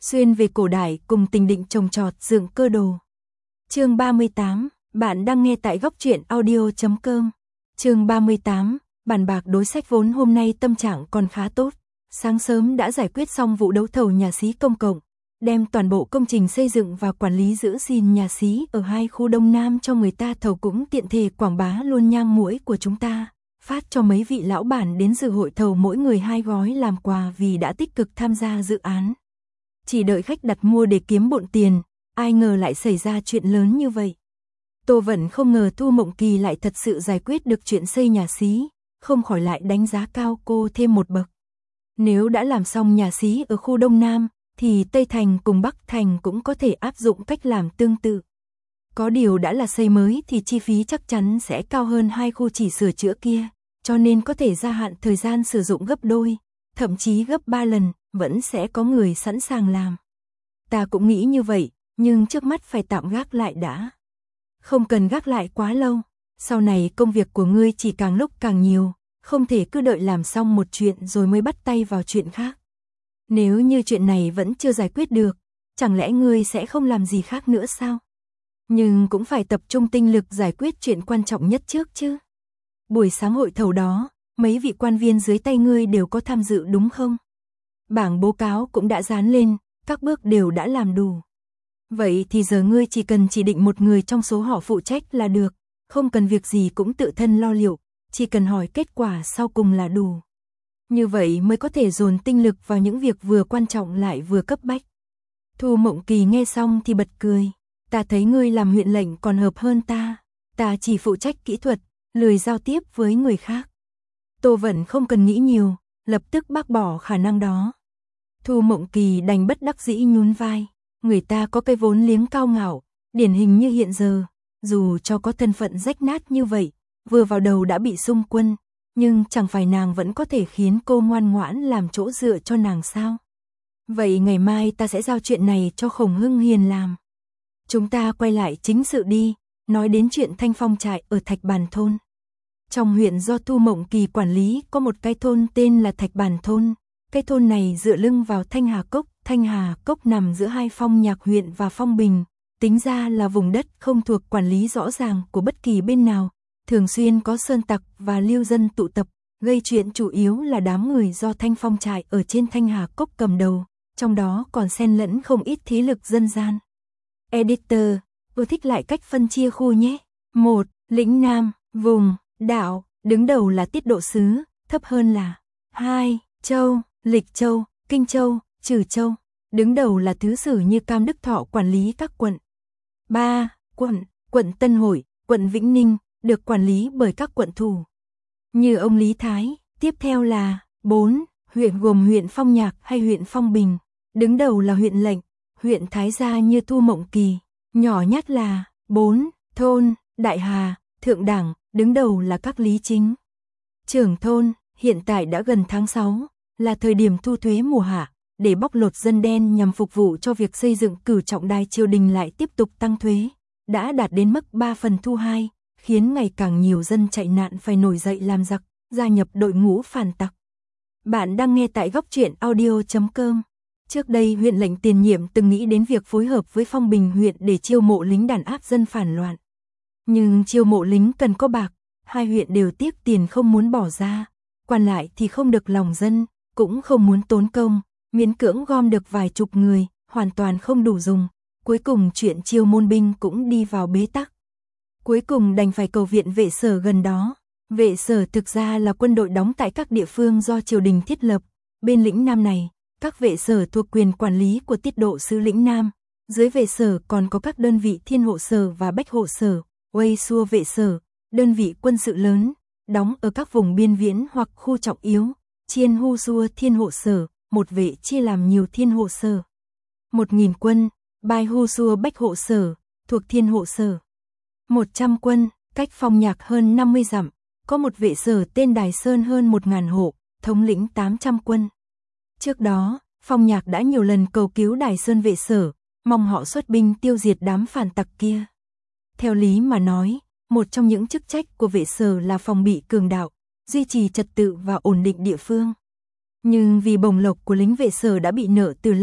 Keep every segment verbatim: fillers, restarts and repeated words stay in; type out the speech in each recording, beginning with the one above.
xuyên về cổ đại cùng tình định trồng trọt dựng cơ đồ. Chương ba mươi tám, bạn đang nghe tại góc truyện audio chấm com. Chương ba mươi tám, bàn bạc đối sách vốn hôm nay tâm trạng còn khá tốt. Sáng sớm đã giải quyết xong vụ đấu thầu nhà xí công cộng, đem toàn bộ công trình xây dựng và quản lý giữ gìn nhà xí ở hai khu Đông Nam cho người ta thầu, cũng tiện thể quảng bá luôn nhang muỗi của chúng ta, phát cho mấy vị lão bản đến dự hội thầu mỗi người hai gói làm quà vì đã tích cực tham gia dự án. Chỉ đợi khách đặt mua để kiếm bộn tiền, ai ngờ lại xảy ra chuyện lớn như vậy. Tô Vận không ngờ Thu Mộng Kỳ lại thật sự giải quyết được chuyện xây nhà xí, không khỏi lại đánh giá cao cô thêm một bậc. Nếu đã làm xong nhà xí ở khu Đông Nam, thì Tây Thành cùng Bắc Thành cũng có thể áp dụng cách làm tương tự. Có điều đã là xây mới thì chi phí chắc chắn sẽ cao hơn hai khu chỉ sửa chữa kia, cho nên có thể gia hạn thời gian sử dụng gấp đôi, thậm chí gấp ba lần, vẫn sẽ có người sẵn sàng làm. Ta cũng nghĩ như vậy, nhưng trước mắt phải tạm gác lại đã. Không cần gác lại quá lâu, sau này công việc của ngươi chỉ càng lúc càng nhiều, không thể cứ đợi làm xong một chuyện rồi mới bắt tay vào chuyện khác. Nếu như chuyện này vẫn chưa giải quyết được, chẳng lẽ ngươi sẽ không làm gì khác nữa sao? Nhưng cũng phải tập trung tinh lực giải quyết chuyện quan trọng nhất trước chứ. Buổi sáng hội thầu đó, mấy vị quan viên dưới tay ngươi đều có tham dự đúng không? Bảng báo cáo cũng đã dán lên, các bước đều đã làm đủ. Vậy thì giờ ngươi chỉ cần chỉ định một người trong số họ phụ trách là được, không cần việc gì cũng tự thân lo liệu, chỉ cần hỏi kết quả sau cùng là đủ. Như vậy mới có thể dồn tinh lực vào những việc vừa quan trọng lại vừa cấp bách. Thu Mộng Kỳ nghe xong thì bật cười, ta thấy ngươi làm huyện lệnh còn hợp hơn ta, ta chỉ phụ trách kỹ thuật, lười giao tiếp với người khác. Tô Vận không cần nghĩ nhiều, lập tức bác bỏ khả năng đó. Thu Mộng Kỳ đành bất đắc dĩ nhún vai, người ta có cái vốn liếng cao ngạo, điển hình như hiện giờ, dù cho có thân phận rách nát như vậy, vừa vào đầu đã bị xung quân, nhưng chẳng phải nàng vẫn có thể khiến cô ngoan ngoãn làm chỗ dựa cho nàng sao? Vậy ngày mai ta sẽ giao chuyện này cho Khổng Hưng Hiền làm. Chúng ta quay lại chính sự đi, nói đến chuyện Thanh Phong trại ở Thạch Bàn thôn. Trong huyện do Thu Mộng Kỳ quản lý có một cái thôn tên là Thạch Bàn thôn. Cái thôn này dựa lưng vào Thanh Hà Cốc, Thanh Hà Cốc nằm giữa hai Phong Nhạc huyện và Phong Bình, tính ra là vùng đất không thuộc quản lý rõ ràng của bất kỳ bên nào, thường xuyên có sơn tặc và lưu dân tụ tập, gây chuyện chủ yếu là đám người do Thanh Phong trại ở trên Thanh Hà Cốc cầm đầu, trong đó còn xen lẫn không ít thế lực dân gian. Editor, tôi thích lại cách phân chia khu nhé. một. Lĩnh Nam, vùng, đảo, đứng đầu là Tiết Độ Sứ, thấp hơn là hai. Châu, Lịch Châu, Kinh Châu, Trừ Châu, đứng đầu là thứ sử như Cam Đức Thọ quản lý các quận. ba. Quận, quận Tân Hội, quận Vĩnh Ninh, được quản lý bởi các quận thủ như ông Lý Thái. Tiếp theo là bốn. Huyện gồm huyện Phong Nhạc hay huyện Phong Bình, đứng đầu là huyện lệnh, huyện Thái Gia như Thu Mộng Kỳ, nhỏ nhất là bốn. Thôn, Đại Hà, Thượng Đẳng, đứng đầu là các lý chính. Trưởng thôn, hiện tại đã gần tháng sáu, là thời điểm thu thuế mùa hạ, để bóc lột dân đen nhằm phục vụ cho việc xây dựng cử trọng đài triều đình lại tiếp tục tăng thuế, đã đạt đến mức ba phần thu hai, khiến ngày càng nhiều dân chạy nạn phải nổi dậy làm giặc, gia nhập đội ngũ phản tặc. Bạn đang nghe tại góc truyện audio chấm com. Trước đây huyện lệnh tiền nhiệm từng nghĩ đến việc phối hợp với Phong Bình huyện để chiêu mộ lính đàn áp dân phản loạn. Nhưng chiêu mộ lính cần có bạc, hai huyện đều tiếc tiền không muốn bỏ ra, quan lại thì không được lòng dân, cũng không muốn tốn công, miễn cưỡng gom được vài chục người, hoàn toàn không đủ dùng. Cuối cùng chuyện chiêu môn binh cũng đi vào bế tắc. Cuối cùng đành phải cầu viện vệ sở gần đó. Vệ sở thực ra là quân đội đóng tại các địa phương do triều đình thiết lập. Bên lĩnh Nam này, các vệ sở thuộc quyền quản lý của Tiết Độ Sứ lĩnh Nam. Dưới vệ sở còn có các đơn vị Thiên Hộ Sở và Bách Hộ Sở, Uây Xua vệ sở, đơn vị quân sự lớn, đóng ở các vùng biên viễn hoặc khu trọng yếu. Chiên Hu Xua Thiên Hộ Sở, một vệ chia làm nhiều Thiên Hộ Sở. Một nghìn quân, Bai Hu Xua Bách Hộ Sở, thuộc Thiên Hộ Sở. Một trăm quân, cách Phong Nhạc hơn năm mươi dặm, có một vệ sở tên Đài Sơn hơn một ngàn hộ, thống lĩnh tám trăm quân. Trước đó, Phong Nhạc đã nhiều lần cầu cứu Đài Sơn vệ sở, mong họ xuất binh tiêu diệt đám phản tặc kia. Theo lý mà nói, một trong những chức trách của vệ sở là phòng bị cường đạo, duy trì trật tự và ổn định địa phương. Nhưng vì bổng lộc của lính vệ sở đã bị nợ từ lâu,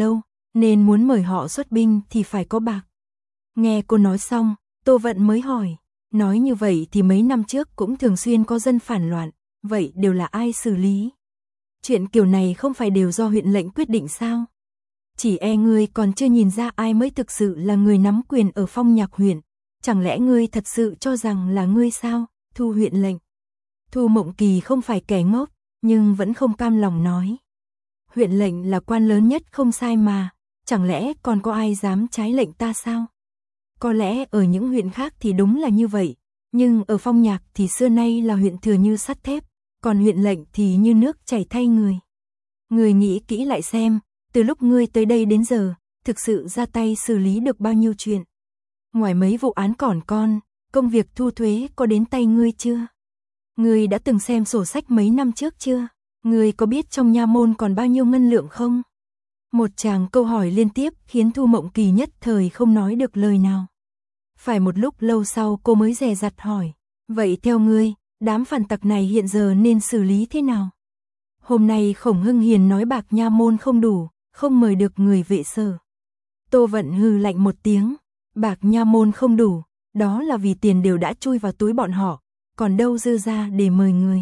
nên muốn mời họ xuất binh thì phải có bạc. Nghe cô nói xong, Tô Vận mới hỏi, nói như vậy thì mấy năm trước cũng thường xuyên có dân phản loạn, vậy đều là ai xử lý? Chuyện kiểu này không phải đều do huyện lệnh quyết định sao? Chỉ e ngươi còn chưa nhìn ra ai mới thực sự là người nắm quyền ở Phong Nhạc huyện, chẳng lẽ ngươi thật sự cho rằng là ngươi sao, Thu huyện lệnh? Thu Mộng Kỳ không phải kẻ ngốc, nhưng vẫn không cam lòng nói. Huyện lệnh là quan lớn nhất không sai mà, chẳng lẽ còn có ai dám trái lệnh ta sao? Có lẽ ở những huyện khác thì đúng là như vậy, nhưng ở Phong Nhạc thì xưa nay là huyện thừa như sắt thép, còn huyện lệnh thì như nước chảy thay người. Ngươi nghĩ kỹ lại xem, từ lúc ngươi tới đây đến giờ, thực sự ra tay xử lý được bao nhiêu chuyện? Ngoài mấy vụ án còn con, công việc thu thuế có đến tay ngươi chưa? Ngươi đã từng xem sổ sách mấy năm trước chưa? Ngươi có biết trong nha môn còn bao nhiêu ngân lượng không? Một tràng câu hỏi liên tiếp khiến Thu Mộng Kỳ nhất thời không nói được lời nào. Phải một lúc lâu sau cô mới dè dặt hỏi, vậy theo ngươi, đám phản tặc này hiện giờ nên xử lý thế nào? Hôm nay Khổng Hưng Hiền nói bạc nha môn không đủ, không mời được người vệ sở. Tô Vận hừ lạnh một tiếng, bạc nha môn không đủ, đó là vì tiền đều đã chui vào túi bọn họ, còn đâu dư ra để mời người.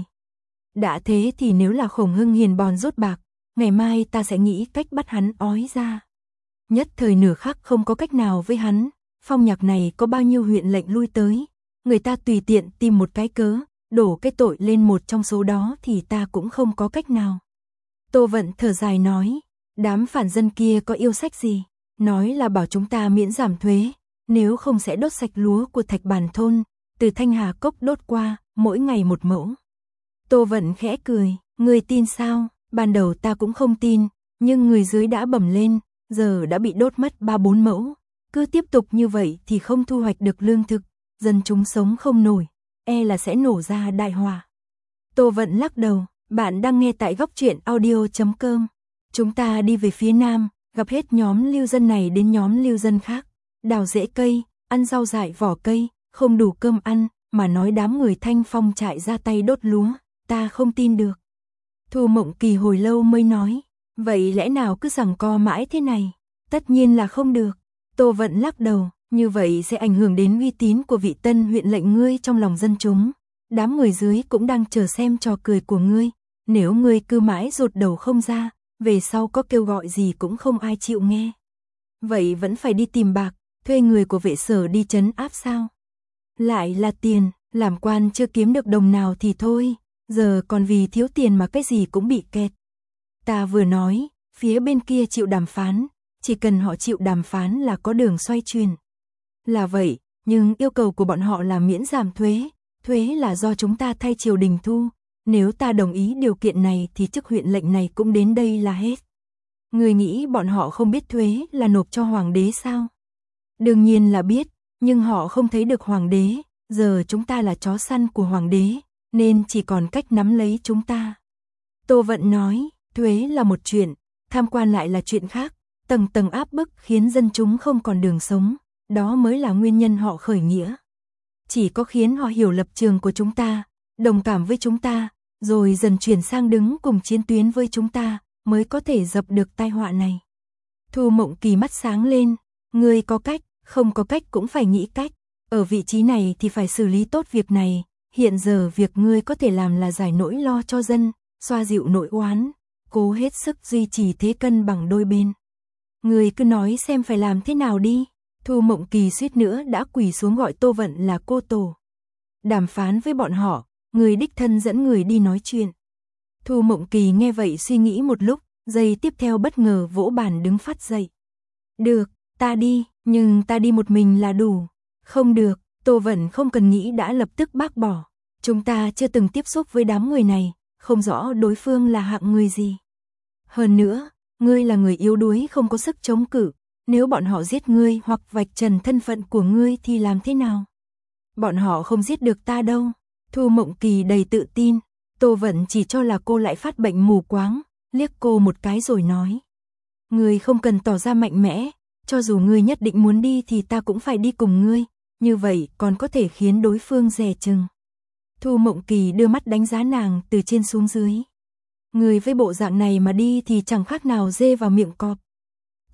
Đã thế thì nếu là Khổng Hưng Hiền bòn rút bạc, ngày mai ta sẽ nghĩ cách bắt hắn ói ra. Nhất thời nửa khắc không có cách nào với hắn, Phong Nhạc này có bao nhiêu huyện lệnh lui tới, người ta tùy tiện tìm một cái cớ, đổ cái tội lên một trong số đó thì ta cũng không có cách nào. Tô Vận thở dài nói, đám phản dân kia có yêu sách gì, nói là bảo chúng ta miễn giảm thuế, nếu không sẽ đốt sạch lúa của Thạch Bàn thôn, từ Thanh Hà Cốc đốt qua, mỗi ngày một mẫu. Tô Vận khẽ cười, người tin sao? Ban đầu ta cũng không tin, nhưng người dưới đã bẩm lên, giờ đã bị đốt mất ba bốn mẫu, cứ tiếp tục như vậy thì không thu hoạch được lương thực, dân chúng sống không nổi, e là sẽ nổ ra đại họa. Tô Vận lắc đầu, bạn đang nghe tại góc truyện audio chấm com. Chúng ta đi về phía nam, gặp hết nhóm lưu dân này đến nhóm lưu dân khác, đào rễ cây, ăn rau dại vỏ cây, không đủ cơm ăn, mà nói đám người Thanh Phong trại ra tay đốt lúa, ta không tin được. Thu Mộng Kỳ hồi lâu mới nói, vậy lẽ nào cứ giằng co mãi thế này? Tất nhiên là không được. Tô Vận lắc đầu, như vậy sẽ ảnh hưởng đến uy tín của vị tân huyện lệnh ngươi trong lòng dân chúng. Đám người dưới cũng đang chờ xem trò cười của ngươi, nếu ngươi cứ mãi rụt đầu không ra, về sau có kêu gọi gì cũng không ai chịu nghe. Vậy vẫn phải đi tìm bạc, thuê người của vệ sở đi trấn áp sao? Lại là tiền, làm quan chưa kiếm được đồng nào thì thôi, giờ còn vì thiếu tiền mà cái gì cũng bị kẹt. Ta vừa nói, phía bên kia chịu đàm phán, chỉ cần họ chịu đàm phán là có đường xoay chuyển. Là vậy, nhưng yêu cầu của bọn họ là miễn giảm thuế, thuế là do chúng ta thay triều đình thu, nếu ta đồng ý điều kiện này thì chức huyện lệnh này cũng đến đây là hết. Người nghĩ bọn họ không biết thuế là nộp cho hoàng đế sao? Đương nhiên là biết, nhưng họ không thấy được hoàng đế, giờ chúng ta là chó săn của hoàng đế, nên chỉ còn cách nắm lấy chúng ta. Tô Vận nói, thuế là một chuyện, tham quan lại là chuyện khác, tầng tầng áp bức khiến dân chúng không còn đường sống, đó mới là nguyên nhân họ khởi nghĩa. Chỉ có khiến họ hiểu lập trường của chúng ta, đồng cảm với chúng ta, rồi dần chuyển sang đứng cùng chiến tuyến với chúng ta, mới có thể dập được tai họa này. Thu Mộng Kỳ mắt sáng lên, ngươi có cách, không có cách cũng phải nghĩ cách, ở vị trí này thì phải xử lý tốt việc này, hiện giờ việc ngươi có thể làm là giải nỗi lo cho dân, xoa dịu nỗi oán, cố hết sức duy trì thế cân bằng đôi bên. Ngươi cứ nói xem phải làm thế nào đi. Thu Mộng Kỳ suýt nữa đã quỳ xuống gọi Tô Vận là cô tổ. Đàm phán với bọn họ, người đích thân dẫn người đi nói chuyện. Thu Mộng Kỳ nghe vậy suy nghĩ một lúc, giây tiếp theo bất ngờ vỗ bàn đứng phát dậy. Được, ta đi, nhưng ta đi một mình là đủ. Không được, Tô Vận không cần nghĩ đã lập tức bác bỏ. Chúng ta chưa từng tiếp xúc với đám người này, không rõ đối phương là hạng người gì. Hơn nữa, ngươi là người yếu đuối không có sức chống cự. Nếu bọn họ giết ngươi hoặc vạch trần thân phận của ngươi thì làm thế nào? Bọn họ không giết được ta đâu. Thu Mộng Kỳ đầy tự tin. Tô Vận chỉ cho là cô lại phát bệnh mù quáng, liếc cô một cái rồi nói. Ngươi không cần tỏ ra mạnh mẽ, cho dù ngươi nhất định muốn đi thì ta cũng phải đi cùng ngươi, như vậy còn có thể khiến đối phương dè chừng. Thu Mộng Kỳ đưa mắt đánh giá nàng từ trên xuống dưới. Ngươi với bộ dạng này mà đi thì chẳng khác nào dê vào miệng cọp.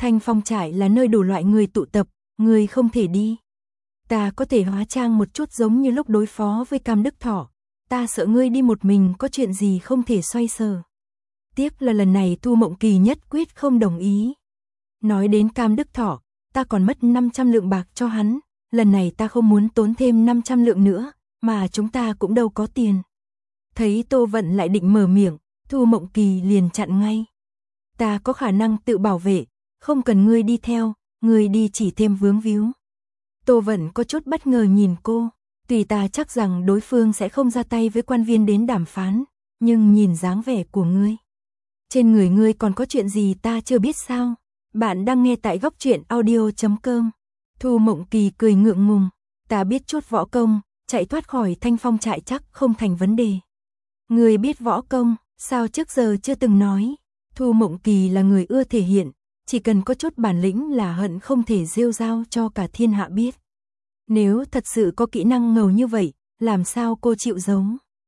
Thanh Phong trại là nơi đủ loại người tụ tập, người không thể đi. Ta có thể hóa trang một chút giống như lúc đối phó với Cam Đức Thọ. Ta sợ ngươi đi một mình có chuyện gì không thể xoay sở. Tiếc là lần này Thu Mộng Kỳ nhất quyết không đồng ý. Nói đến Cam Đức Thọ, ta còn mất năm trăm lượng bạc cho hắn. Lần này ta không muốn tốn thêm năm trăm lượng nữa, mà chúng ta cũng đâu có tiền. Thấy Tô Vận lại định mở miệng, Thu Mộng Kỳ liền chặn ngay. Ta có khả năng tự bảo vệ, không cần ngươi đi theo, ngươi đi chỉ thêm vướng víu. Tô Vận có chút bất ngờ nhìn cô, tùy ta chắc rằng đối phương sẽ không ra tay với quan viên đến đàm phán, nhưng nhìn dáng vẻ của ngươi. Trên người ngươi còn có chuyện gì ta chưa biết sao? Bạn đang nghe tại góc truyện audio chấm com. Thu Mộng Kỳ cười ngượng ngùng, ta biết chút võ công, chạy thoát khỏi Thanh Phong trại chắc không thành vấn đề. Ngươi biết võ công, sao trước giờ chưa từng nói? Thu Mộng Kỳ là người ưa thể hiện, chỉ cần có chút bản lĩnh là hận không thể rêu rao cho cả thiên hạ biết. Nếu thật sự có kỹ năng ngầu như vậy, làm sao cô chịu giấu?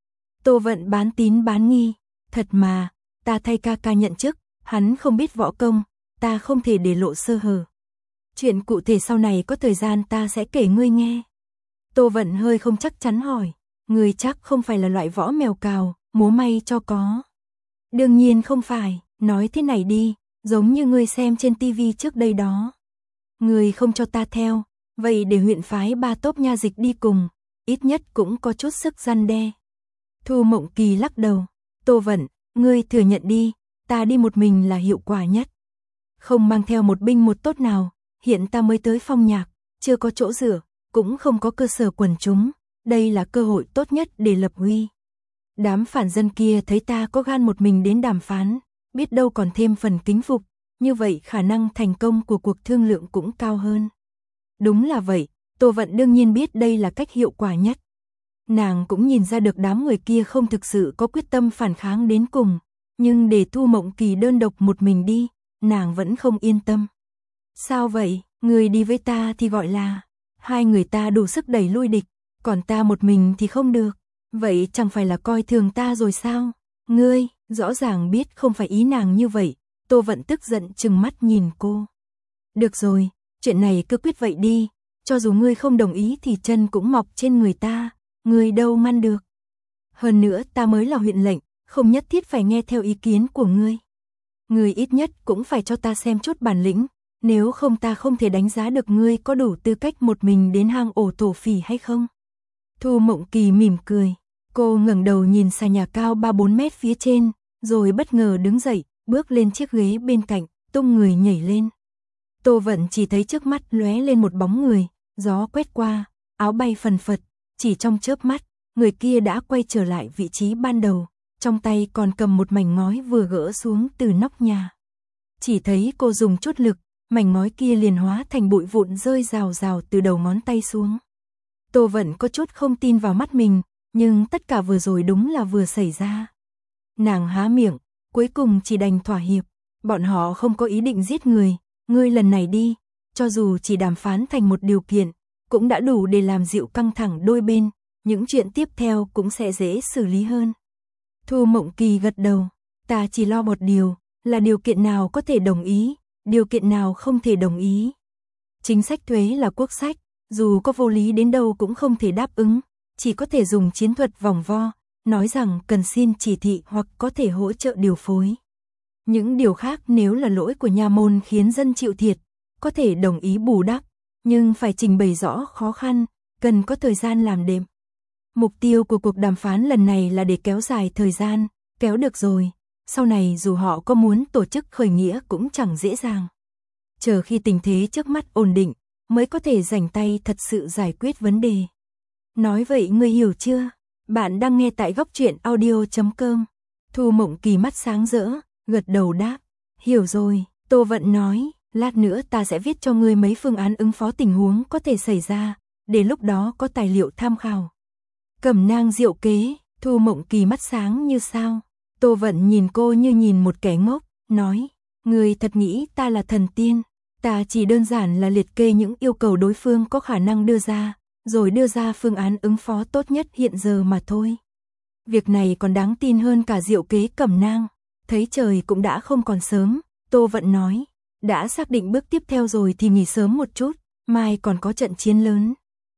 Tô Vận bán tín bán nghi, thật mà, ta thay ca ca nhận chức, hắn không biết võ công, ta không thể để lộ sơ hở. Chuyện cụ thể sau này có thời gian ta sẽ kể ngươi nghe. Tô Vận hơi không chắc chắn hỏi, ngươi chắc không phải là loại võ mèo cào, múa may cho có. Đương nhiên không phải, nói thế này đi, giống như ngươi xem trên tivi trước đây đó. Ngươi không cho ta theo, vậy để huyện phái ba tốp nha dịch đi cùng, ít nhất cũng có chút sức răn đe. Thu Mộng Kỳ lắc đầu, Tô Vận, ngươi thừa nhận đi, ta đi một mình là hiệu quả nhất. Không mang theo một binh một tốt nào, hiện ta mới tới Phong Nhạc, chưa có chỗ dựa, cũng không có cơ sở quần chúng, đây là cơ hội tốt nhất để lập uy. Đám phản dân kia thấy ta có gan một mình đến đàm phán, biết đâu còn thêm phần kính phục, như vậy khả năng thành công của cuộc thương lượng cũng cao hơn. Đúng là vậy, Tô Vận đương nhiên biết đây là cách hiệu quả nhất. Nàng cũng nhìn ra được đám người kia không thực sự có quyết tâm phản kháng đến cùng, nhưng để Thu Mộng Kỳ đơn độc một mình đi, nàng vẫn không yên tâm. Sao vậy, người đi với ta thì gọi là, hai người ta đủ sức đẩy lui địch, còn ta một mình thì không được, vậy chẳng phải là coi thường ta rồi sao? Ngươi, rõ ràng biết không phải ý nàng như vậy, Tô Vận tức giận trừng mắt nhìn cô. Được rồi, chuyện này cứ quyết vậy đi, cho dù ngươi không đồng ý thì chân cũng mọc trên người ta, ngươi đâu ngăn được. Hơn nữa ta mới là huyện lệnh, không nhất thiết phải nghe theo ý kiến của ngươi. Ngươi ít nhất cũng phải cho ta xem chút bản lĩnh, nếu không ta không thể đánh giá được ngươi có đủ tư cách một mình đến hang ổ thổ phỉ hay không. Thu Mộng Kỳ mỉm cười, cô ngẩng đầu nhìn xà nhà cao ba bốn mét phía trên, rồi bất ngờ đứng dậy, bước lên chiếc ghế bên cạnh, tung người nhảy lên. Tô Vận chỉ thấy trước mắt lóe lên một bóng người, gió quét qua, áo bay phần phật, chỉ trong chớp mắt, người kia đã quay trở lại vị trí ban đầu, trong tay còn cầm một mảnh ngói vừa gỡ xuống từ nóc nhà. Chỉ thấy cô dùng chút lực, mảnh ngói kia liền hóa thành bụi vụn rơi rào rào từ đầu ngón tay xuống. Tô Vận có chút không tin vào mắt mình, nhưng tất cả vừa rồi đúng là vừa xảy ra. Nàng há miệng, cuối cùng chỉ đành thỏa hiệp, bọn họ không có ý định giết người, ngươi lần này đi, cho dù chỉ đàm phán thành một điều kiện, cũng đã đủ để làm dịu căng thẳng đôi bên, những chuyện tiếp theo cũng sẽ dễ xử lý hơn. Thu Mộng Kỳ gật đầu, ta chỉ lo một điều, là điều kiện nào có thể đồng ý, điều kiện nào không thể đồng ý. Chính sách thuế là quốc sách, dù có vô lý đến đâu cũng không thể đáp ứng, chỉ có thể dùng chiến thuật vòng vo, nói rằng cần xin chỉ thị hoặc có thể hỗ trợ điều phối. Những điều khác nếu là lỗi của nha môn khiến dân chịu thiệt, có thể đồng ý bù đắp, nhưng phải trình bày rõ khó khăn, cần có thời gian làm đệm. Mục tiêu của cuộc đàm phán lần này là để kéo dài thời gian, kéo được rồi, sau này dù họ có muốn tổ chức khởi nghĩa cũng chẳng dễ dàng. Chờ khi tình thế trước mắt ổn định, mới có thể rảnh tay thật sự giải quyết vấn đề. Nói vậy ngươi hiểu chưa? Bạn đang nghe tại góc truyện audio chấm com. Thu Mộng Kỳ mắt sáng rỡ, gật đầu đáp. Hiểu rồi, Tô Vận nói, lát nữa ta sẽ viết cho ngươi mấy phương án ứng phó tình huống có thể xảy ra, để lúc đó có tài liệu tham khảo. Cẩm nang diệu kế, Thu Mộng Kỳ mắt sáng như sao. Tô Vận nhìn cô như nhìn một kẻ ngốc, nói, ngươi thật nghĩ ta là thần tiên, ta chỉ đơn giản là liệt kê những yêu cầu đối phương có khả năng đưa ra, rồi đưa ra phương án ứng phó tốt nhất hiện giờ mà thôi. Việc này còn đáng tin hơn cả diệu kế cẩm nang. Thấy trời cũng đã không còn sớm, Tô Vận nói, đã xác định bước tiếp theo rồi thì nghỉ sớm một chút, mai còn có trận chiến lớn.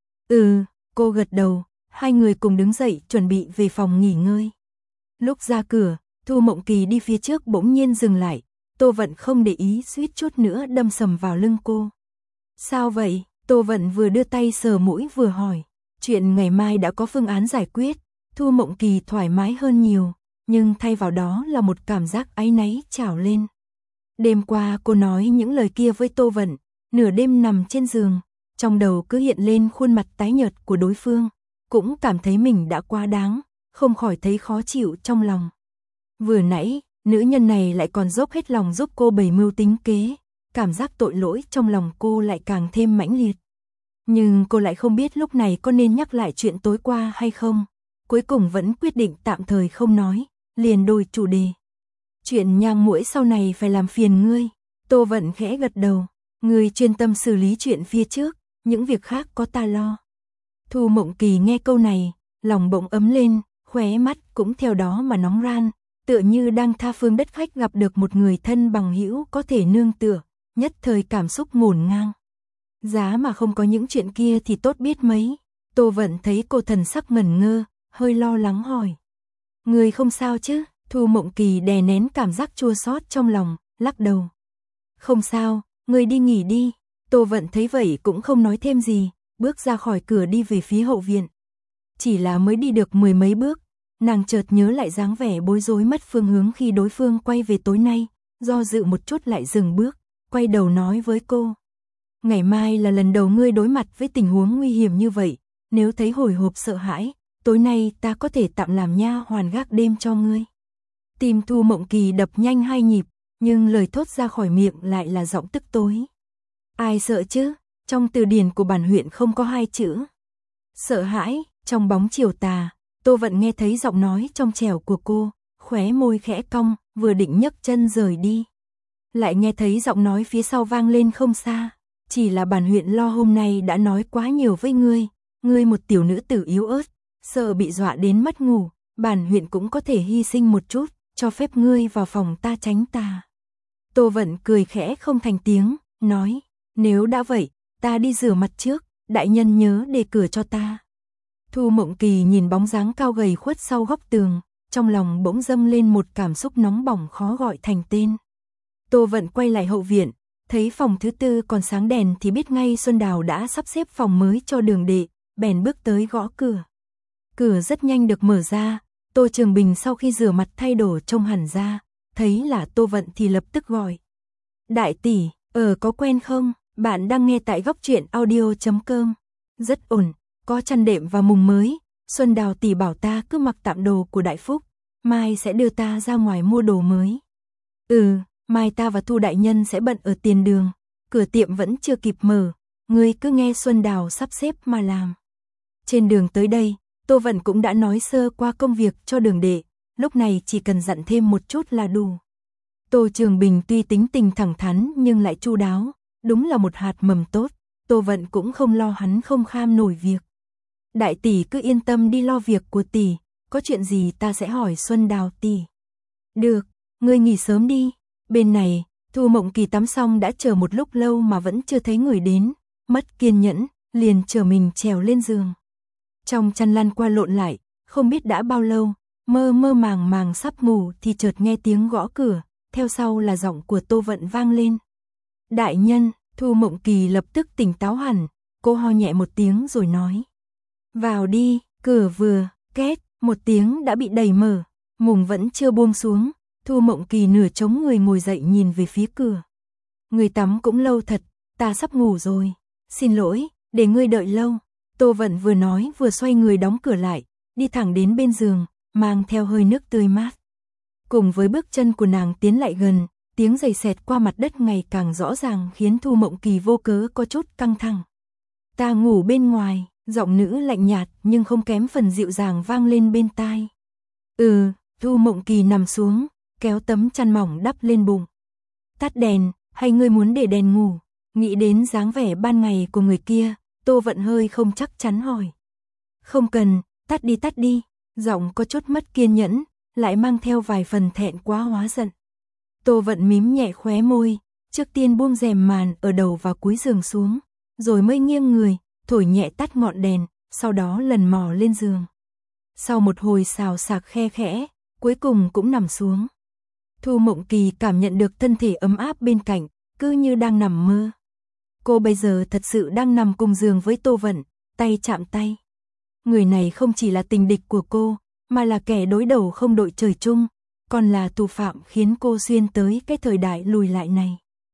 Ừ, cô gật đầu, hai người cùng đứng dậy chuẩn bị về phòng nghỉ ngơi. Lúc ra cửa, Thu Mộng Kỳ đi phía trước bỗng nhiên dừng lại, Tô Vận không để ý suýt chút nữa đâm sầm vào lưng cô. Sao vậy? Tô Vận vừa đưa tay sờ mũi vừa hỏi. Chuyện ngày mai đã có phương án giải quyết, Thu Mộng Kỳ thoải mái hơn nhiều, nhưng thay vào đó là một cảm giác áy náy trào lên. Đêm qua cô nói những lời kia với Tô Vận, nửa đêm nằm trên giường, trong đầu cứ hiện lên khuôn mặt tái nhợt của đối phương, cũng cảm thấy mình đã quá đáng, không khỏi thấy khó chịu trong lòng. Vừa nãy, nữ nhân này lại còn dốc hết lòng giúp cô bày mưu tính kế, cảm giác tội lỗi trong lòng cô lại càng thêm mãnh liệt. Nhưng cô lại không biết lúc này có nên nhắc lại chuyện tối qua hay không, cuối cùng vẫn quyết định tạm thời không nói, liền đổi chủ đề. Chuyện nhang muỗi sau này phải làm phiền ngươi. Tô Vận khẽ gật đầu, ngươi chuyên tâm xử lý chuyện phía trước, những việc khác có ta lo. Thu Mộng Kỳ nghe câu này, lòng bỗng ấm lên, khóe mắt cũng theo đó mà nóng ran, tựa như đang tha phương đất khách gặp được một người thân bằng hữu có thể nương tựa, nhất thời cảm xúc ngổn ngang. Giá mà không có những chuyện kia thì tốt biết mấy. Tô Vận thấy cô thần sắc ngẩn ngơ, hơi lo lắng hỏi. Người không sao chứ? Thu Mộng Kỳ đè nén cảm giác chua xót trong lòng, lắc đầu. Không sao, người đi nghỉ đi. Tô Vận thấy vậy cũng không nói thêm gì, bước ra khỏi cửa đi về phía hậu viện. Chỉ là mới đi được mười mấy bước, nàng chợt nhớ lại dáng vẻ bối rối mất phương hướng khi đối phương quay về tối nay, do dự một chút lại dừng bước, quay đầu nói với cô. Ngày mai là lần đầu ngươi đối mặt với tình huống nguy hiểm như vậy, nếu thấy hồi hộp sợ hãi, tối nay ta có thể tạm làm nha hoàn gác đêm cho ngươi. Tim Thu Mộng Kỳ đập nhanh hai nhịp, nhưng lời thốt ra khỏi miệng lại là giọng tức tối. Ai sợ chứ? Trong từ điển của bản huyện không có hai chữ. Sợ hãi, trong bóng chiều tà, Tô Vận nghe thấy giọng nói trong trẻo của cô, khóe môi khẽ cong, vừa định nhấc chân rời đi. Lại nghe thấy giọng nói phía sau vang lên không xa. Chỉ là bản huyện lo hôm nay đã nói quá nhiều với ngươi, ngươi một tiểu nữ tử yếu ớt, sợ bị dọa đến mất ngủ, bản huyện cũng có thể hy sinh một chút, cho phép ngươi vào phòng ta tránh tà. Tô Vận cười khẽ không thành tiếng, nói, nếu đã vậy, ta đi rửa mặt trước, đại nhân nhớ để cửa cho ta. Thu Mộng Kỳ nhìn bóng dáng cao gầy khuất sau góc tường, trong lòng bỗng dâng lên một cảm xúc nóng bỏng khó gọi thành tên. Tô Vận quay lại hậu viện, thấy phòng thứ tư còn sáng đèn thì biết ngay Xuân Đào đã sắp xếp phòng mới cho Đường Đệ, bèn bước tới gõ cửa. Cửa rất nhanh được mở ra, Tô Trường Bình sau khi rửa mặt thay đồ trông hẳn ra, thấy là Tô Vận thì lập tức gọi. Đại tỷ, ở có quen không? Bạn đang nghe tại góc truyện audio chấm com. Rất ổn, có chăn đệm và mùng mới, Xuân Đào tỷ bảo ta cứ mặc tạm đồ của Đại Phúc, mai sẽ đưa ta ra ngoài mua đồ mới. Ừ, mai ta và Thu đại nhân sẽ bận ở tiền đường, cửa tiệm vẫn chưa kịp mở, ngươi cứ nghe Xuân Đào sắp xếp mà làm. Trên đường tới đây, Tô Vận cũng đã nói sơ qua công việc cho Đường Đệ, lúc này chỉ cần dặn thêm một chút là đủ. Tô Trường Bình tuy tính tình thẳng thắn nhưng lại chu đáo, đúng là một hạt mầm tốt, Tô Vận cũng không lo hắn không kham nổi việc. Đại tỷ cứ yên tâm đi lo việc của tỷ, có chuyện gì ta sẽ hỏi Xuân Đào tỷ. Được, ngươi nghỉ sớm đi. Bên này, Thu Mộng Kỳ tắm xong đã chờ một lúc lâu mà vẫn chưa thấy người đến, mất kiên nhẫn, liền chờ mình trèo lên giường. Trong chăn lăn qua lộn lại, không biết đã bao lâu, mơ mơ màng màng sắp ngủ thì chợt nghe tiếng gõ cửa, theo sau là giọng của Tô Vận vang lên. Đại nhân, Thu Mộng Kỳ lập tức tỉnh táo hẳn, cô ho nhẹ một tiếng rồi nói. Vào đi, cửa vừa, két, một tiếng đã bị đẩy mở, mùng vẫn chưa buông xuống, Thu Mộng Kỳ nửa chống người ngồi dậy nhìn về phía cửa. Người tắm cũng lâu thật, ta sắp ngủ rồi, xin lỗi, để ngươi đợi lâu. Tô Vận vừa nói vừa xoay người đóng cửa lại, đi thẳng đến bên giường, mang theo hơi nước tươi mát. Cùng với bước chân của nàng tiến lại gần, tiếng giày xẹt qua mặt đất ngày càng rõ ràng khiến Thu Mộng Kỳ vô cớ có chút căng thẳng. Ta ngủ bên ngoài, giọng nữ lạnh nhạt nhưng không kém phần dịu dàng vang lên bên tai. Ừ, Thu Mộng Kỳ nằm xuống, kéo tấm chăn mỏng đắp lên bụng. Tắt đèn, hay ngươi muốn để đèn ngủ? Nghĩ đến dáng vẻ ban ngày của người kia, Tô Vận hơi không chắc chắn hỏi. Không cần, tắt đi tắt đi, giọng có chút mất kiên nhẫn, lại mang theo vài phần thẹn quá hóa giận. Tô Vận mím nhẹ khóe môi, Trước tiên buông rèm màn ở đầu và cuối giường xuống, rồi mới nghiêng người, thổi nhẹ tắt ngọn đèn, sau đó lần mò lên giường. Sau một hồi xào xạc khe khẽ, cuối cùng cũng nằm xuống. Thu Mộng Kỳ cảm nhận được thân thể ấm áp bên cạnh, cứ như đang nằm mơ. Cô bây giờ thật sự đang nằm cùng giường với Tô Vận, tay chạm tay. Người này không chỉ là tình địch của cô, mà là kẻ đối đầu không đội trời chung, còn là thủ phạm khiến cô xuyên tới cái thời đại lùi lại này.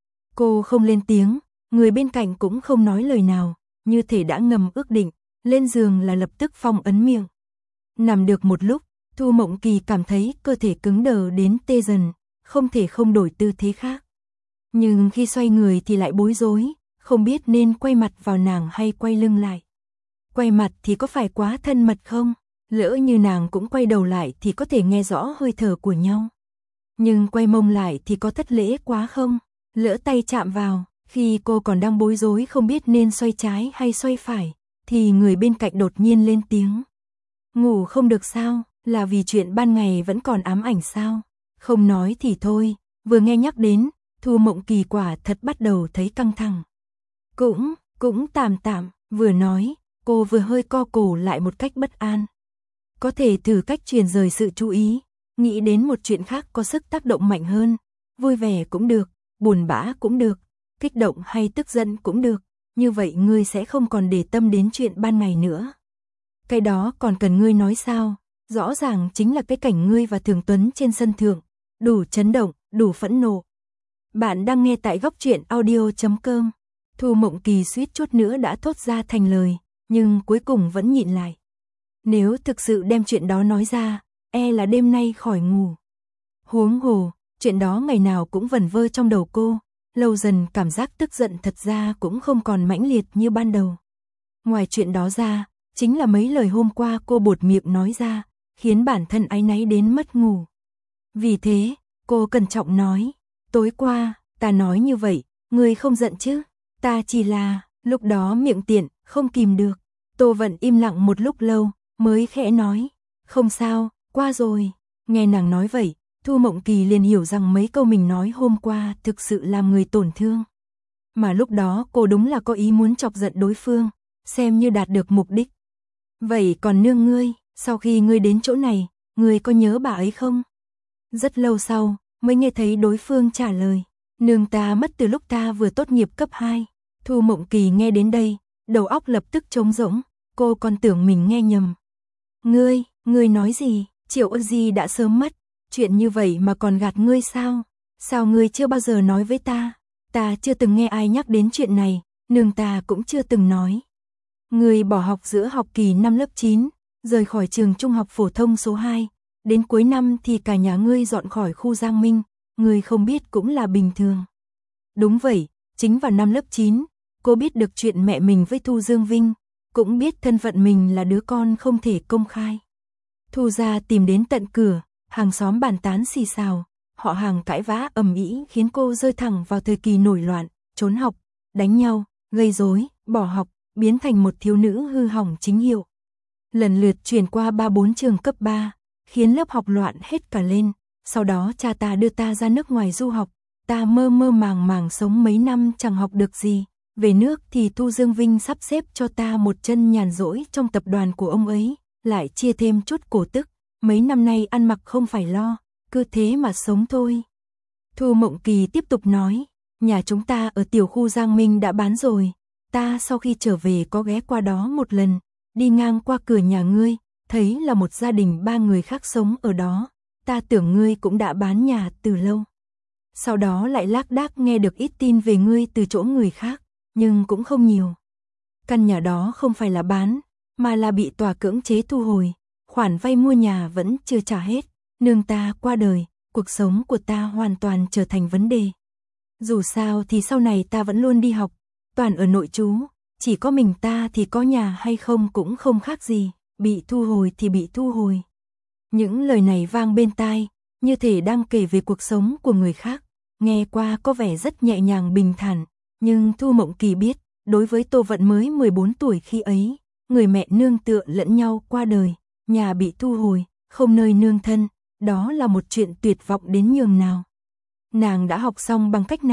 Cô không lên tiếng, người bên cạnh cũng không nói lời nào, như thể đã ngầm ước định, lên giường là lập tức phong ấn miệng. Nằm được một lúc, Thu Mộng Kỳ cảm thấy cơ thể cứng đờ đến tê dần, không thể không đổi tư thế khác. Nhưng khi xoay người thì lại bối rối, không biết nên quay mặt vào nàng hay quay lưng lại. Quay mặt thì có phải quá thân mật không? Lỡ như nàng cũng quay đầu lại thì có thể nghe rõ hơi thở của nhau. Nhưng quay mông lại thì có thất lễ quá không? Lỡ tay chạm vào, khi cô còn đang bối rối không biết nên xoay trái hay xoay phải, thì người bên cạnh đột nhiên lên tiếng. Ngủ không được sao? Là vì chuyện ban ngày vẫn còn ám ảnh sao? Không nói thì thôi, vừa nghe nhắc đến, Thu Mộng Kỳ quả thật bắt đầu thấy căng thẳng. Cũng, cũng tạm tạm, vừa nói, cô vừa hơi co cổ lại một cách bất an. Có thể thử cách truyền rời sự chú ý, nghĩ đến một chuyện khác có sức tác động mạnh hơn, vui vẻ cũng được, buồn bã cũng được, kích động hay tức giận cũng được, như vậy ngươi sẽ không còn để tâm đến chuyện ban ngày nữa. Cái đó còn cần ngươi nói sao? Rõ ràng chính là cái cảnh ngươi và Thường Tuấn trên sân thượng, đủ chấn động, đủ phẫn nộ. Bạn đang nghe tại góc truyện audio chấm com. Thu Mộng Kỳ suýt chút nữa đã thốt ra thành lời, nhưng cuối cùng vẫn nhịn lại. Nếu thực sự đem chuyện đó nói ra, e là đêm nay khỏi ngủ. Huống hồ, chuyện đó ngày nào cũng vẩn vơ trong đầu cô, lâu dần cảm giác tức giận thật ra cũng không còn mãnh liệt như ban đầu. Ngoài chuyện đó ra, chính là mấy lời hôm qua cô buột miệng nói ra, khiến bản thân áy náy đến mất ngủ. Vì thế, cô cẩn trọng nói, tối qua, ta nói như vậy, ngươi không giận chứ? Ta chỉ là, lúc đó miệng tiện, không kìm được. Tô Vận im lặng một lúc lâu, mới khẽ nói, không sao, qua rồi. Nghe nàng nói vậy, Thu Mộng Kỳ liền hiểu rằng mấy câu mình nói hôm qua thực sự làm người tổn thương. Mà lúc đó cô đúng là có ý muốn chọc giận đối phương, xem như đạt được mục đích. Vậy còn nương ngươi, sau khi ngươi đến chỗ này, ngươi có nhớ bà ấy không? Rất lâu sau, mới nghe thấy đối phương trả lời, nương ta mất từ lúc ta vừa tốt nghiệp cấp hai. Thu Mộng Kỳ nghe đến đây, đầu óc lập tức trống rỗng, cô còn tưởng mình nghe nhầm. Ngươi, ngươi nói gì? Triệu Ân Di đã sớm mất, chuyện như vậy mà còn gạt ngươi sao? Sao ngươi chưa bao giờ nói với ta? Ta chưa từng nghe ai nhắc đến chuyện này, nương ta cũng chưa từng nói. Ngươi bỏ học giữa học kỳ năm lớp chín, rời khỏi trường trung học phổ thông số hai, đến cuối năm thì cả nhà ngươi dọn khỏi khu Giang Minh, ngươi không biết cũng là bình thường. Đúng vậy, chính vào năm lớp chín, cô biết được chuyện mẹ mình với Thu Dương Vinh, cũng biết thân phận mình là đứa con không thể công khai. Thu gia tìm đến tận cửa, hàng xóm bàn tán xì xào, họ hàng cãi vã ầm ĩ khiến cô rơi thẳng vào thời kỳ nổi loạn, trốn học, đánh nhau, gây rối, bỏ học, biến thành một thiếu nữ hư hỏng chính hiệu. Lần lượt chuyển qua ba bốn trường cấp ba, khiến lớp học loạn hết cả lên, sau đó cha ta đưa ta ra nước ngoài du học, ta mơ mơ màng màng sống mấy năm chẳng học được gì. Về nước thì Thu Dương Vinh sắp xếp cho ta một chân nhàn rỗi trong tập đoàn của ông ấy, lại chia thêm chút cổ tức, mấy năm nay ăn mặc không phải lo, cứ thế mà sống thôi. Thu Mộng Kỳ tiếp tục nói, nhà chúng ta ở tiểu khu Giang Minh đã bán rồi, ta sau khi trở về có ghé qua đó một lần, đi ngang qua cửa nhà ngươi, thấy là một gia đình ba người khác sống ở đó, ta tưởng ngươi cũng đã bán nhà từ lâu. Sau đó lại lác đác nghe được ít tin về ngươi từ chỗ người khác, nhưng cũng không nhiều. Căn nhà đó không phải là bán, mà là bị tòa cưỡng chế thu hồi, khoản vay mua nhà vẫn chưa trả hết, nương ta qua đời, cuộc sống của ta hoàn toàn trở thành vấn đề. Dù sao thì sau này ta vẫn luôn đi học, toàn ở nội trú, chỉ có mình ta thì có nhà hay không cũng không khác gì, bị thu hồi thì bị thu hồi. Những lời này vang bên tai, như thể đang kể về cuộc sống của người khác, nghe qua có vẻ rất nhẹ nhàng bình thản, nhưng Thu Mộng Kỳ biết, đối với Tô Vận mới mười bốn tuổi khi ấy, người mẹ nương tựa lẫn nhau qua đời, nhà bị thu hồi, không nơi nương thân, đó là một chuyện tuyệt vọng đến nhường nào. Nàng đã học xong bằng cách nào,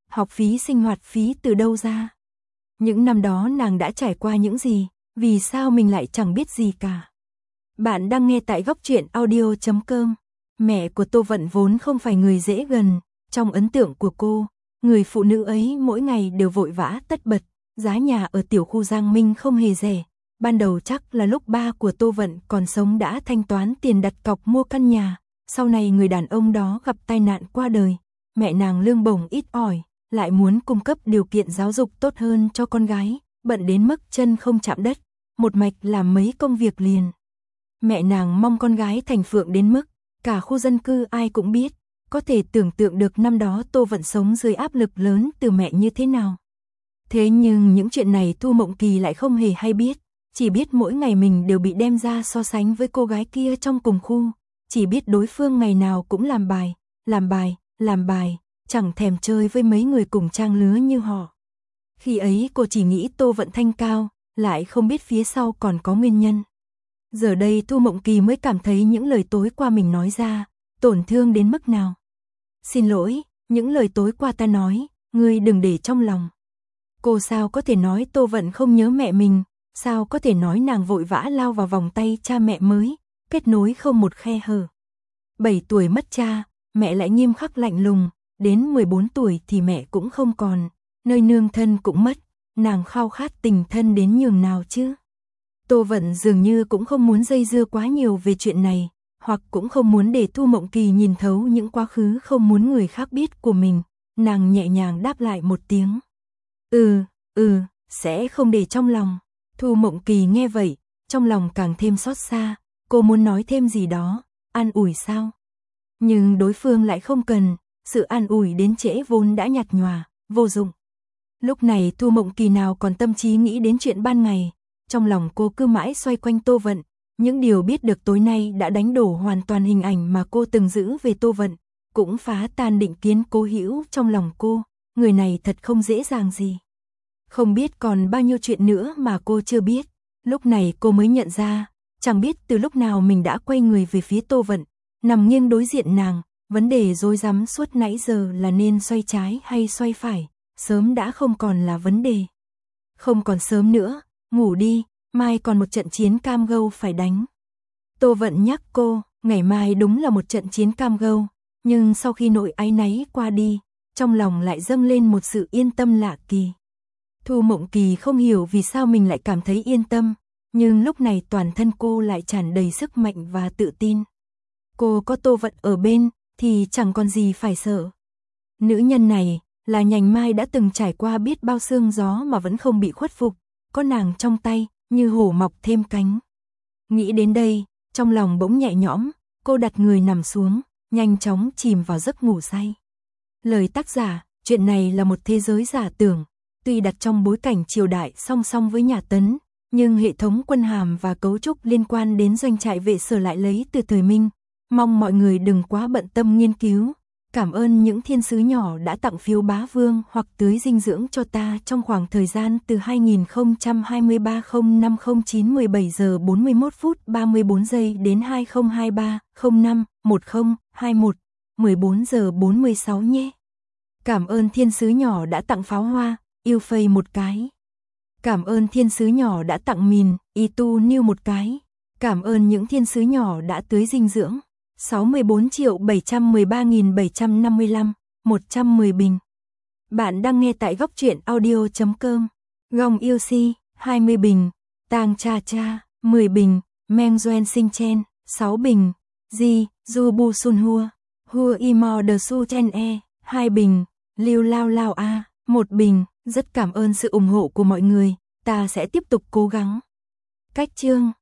học phí sinh hoạt phí từ đâu ra? Những năm đó nàng đã trải qua những gì, vì sao mình lại chẳng biết gì cả? Bạn đang nghe tại góc truyện audio chấm com. Mẹ của Tô Vận vốn không phải người dễ gần, trong ấn tượng của cô, người phụ nữ ấy mỗi ngày đều vội vã tất bật, giá nhà ở tiểu khu Giang Minh không hề rẻ. Ban đầu chắc là lúc ba của Tô Vận còn sống đã thanh toán tiền đặt cọc mua căn nhà, sau này người đàn ông đó gặp tai nạn qua đời, mẹ nàng lương bổng ít ỏi, lại muốn cung cấp điều kiện giáo dục tốt hơn cho con gái, bận đến mức chân không chạm đất, một mạch làm mấy công việc liền. Mẹ nàng mong con gái thành phượng đến mức cả khu dân cư ai cũng biết, có thể tưởng tượng được năm đó Tô Vận sống dưới áp lực lớn từ mẹ như thế nào. Thế nhưng những chuyện này Thu Mộng Kỳ lại không hề hay biết, chỉ biết mỗi ngày mình đều bị đem ra so sánh với cô gái kia trong cùng khu, chỉ biết đối phương ngày nào cũng làm bài, làm bài, làm bài, chẳng thèm chơi với mấy người cùng trang lứa như họ. Khi ấy cô chỉ nghĩ Tô Vận thanh cao, lại không biết phía sau còn có nguyên nhân. Giờ đây Thu Mộng Kỳ mới cảm thấy những lời tối qua mình nói ra, tổn thương đến mức nào. Xin lỗi, những lời tối qua ta nói, ngươi đừng để trong lòng. Cô sao có thể nói Tô Vận không nhớ mẹ mình, sao có thể nói nàng vội vã lao vào vòng tay cha mẹ mới, kết nối không một khe hở. bảy tuổi mất cha, mẹ lại nghiêm khắc lạnh lùng, đến mười bốn tuổi thì mẹ cũng không còn, nơi nương thân cũng mất, nàng khao khát tình thân đến nhường nào chứ. Tô Vận dường như cũng không muốn dây dưa quá nhiều về chuyện này, hoặc cũng không muốn để Thu Mộng Kỳ nhìn thấu những quá khứ không muốn người khác biết của mình, nàng nhẹ nhàng đáp lại một tiếng. Ừ, ừ, sẽ không để trong lòng. Thu Mộng Kỳ nghe vậy, trong lòng càng thêm xót xa, cô muốn nói thêm gì đó, an ủi sao? Nhưng đối phương lại không cần, sự an ủi đến trễ vốn đã nhạt nhòa, vô dụng. Lúc này Thu Mộng Kỳ nào còn tâm trí nghĩ đến chuyện ban ngày, trong lòng cô cứ mãi xoay quanh Tô Vận, những điều biết được tối nay đã đánh đổ hoàn toàn hình ảnh mà cô từng giữ về Tô Vận, cũng phá tan định kiến cố hữu trong lòng cô, người này thật không dễ dàng gì. Không biết còn bao nhiêu chuyện nữa mà cô chưa biết, lúc này cô mới nhận ra, chẳng biết từ lúc nào mình đã quay người về phía Tô Vận, nằm nghiêng đối diện nàng, vấn đề rối rắm suốt nãy giờ là nên xoay trái hay xoay phải, sớm đã không còn là vấn đề. Không còn sớm nữa, ngủ đi, mai còn một trận chiến cam go phải đánh. Tô Vận nhắc cô, ngày mai đúng là một trận chiến cam go, nhưng sau khi nỗi áy náy qua đi, trong lòng lại dâng lên một sự yên tâm lạ kỳ. Thu Mộng Kỳ không hiểu vì sao mình lại cảm thấy yên tâm, nhưng lúc này toàn thân cô lại tràn đầy sức mạnh và tự tin. Cô có Tô Vận ở bên, thì chẳng còn gì phải sợ. Nữ nhân này, là nhành mai đã từng trải qua biết bao sương gió mà vẫn không bị khuất phục, có nàng trong tay, như hổ mọc thêm cánh. Nghĩ đến đây, trong lòng bỗng nhẹ nhõm, cô đặt người nằm xuống, nhanh chóng chìm vào giấc ngủ say. Lời tác giả, chuyện này là một thế giới giả tưởng, tuy đặt trong bối cảnh triều đại song song với nhà Tấn, nhưng hệ thống quân hàm và cấu trúc liên quan đến doanh trại vệ sở lại lấy từ thời Minh. Mong mọi người đừng quá bận tâm nghiên cứu. Cảm ơn những thiên sứ nhỏ đã tặng phiếu bá vương hoặc tưới dinh dưỡng cho ta trong khoảng thời gian từ hai nghìn không trăm hai mươi ba không năm không chín mười bảy giờ bốn mươi mốt phút ba mươi bốn giây đến hai nghìn không trăm hai mươi ba không năm một không hai mốt mười bốn giờ bốn mươi sáu nhé. Cảm ơn thiên sứ nhỏ đã tặng pháo hoa, yêu phây một cái. Cảm ơn thiên sứ nhỏ đã tặng mìn, y tu niu một cái. Cảm ơn những thiên sứ nhỏ đã tưới dinh dưỡng. sáu mươi bốn triệu bảy trăm mười ba nghìn bảy trăm năm mươi lăm, một trăm mười bình. Bạn đang nghe tại góc truyện audio chấm com. Gong yêu si, hai mươi bình. Tang cha cha, mười bình. Meng Doen Sinh Chen, sáu bình. Ji, Du Bu Sun Hua. Hua Imo De Su Chen E, hai bình. Liu Lao Lao A, một bình. Rất cảm ơn sự ủng hộ của mọi người. Ta sẽ tiếp tục cố gắng. Cách chương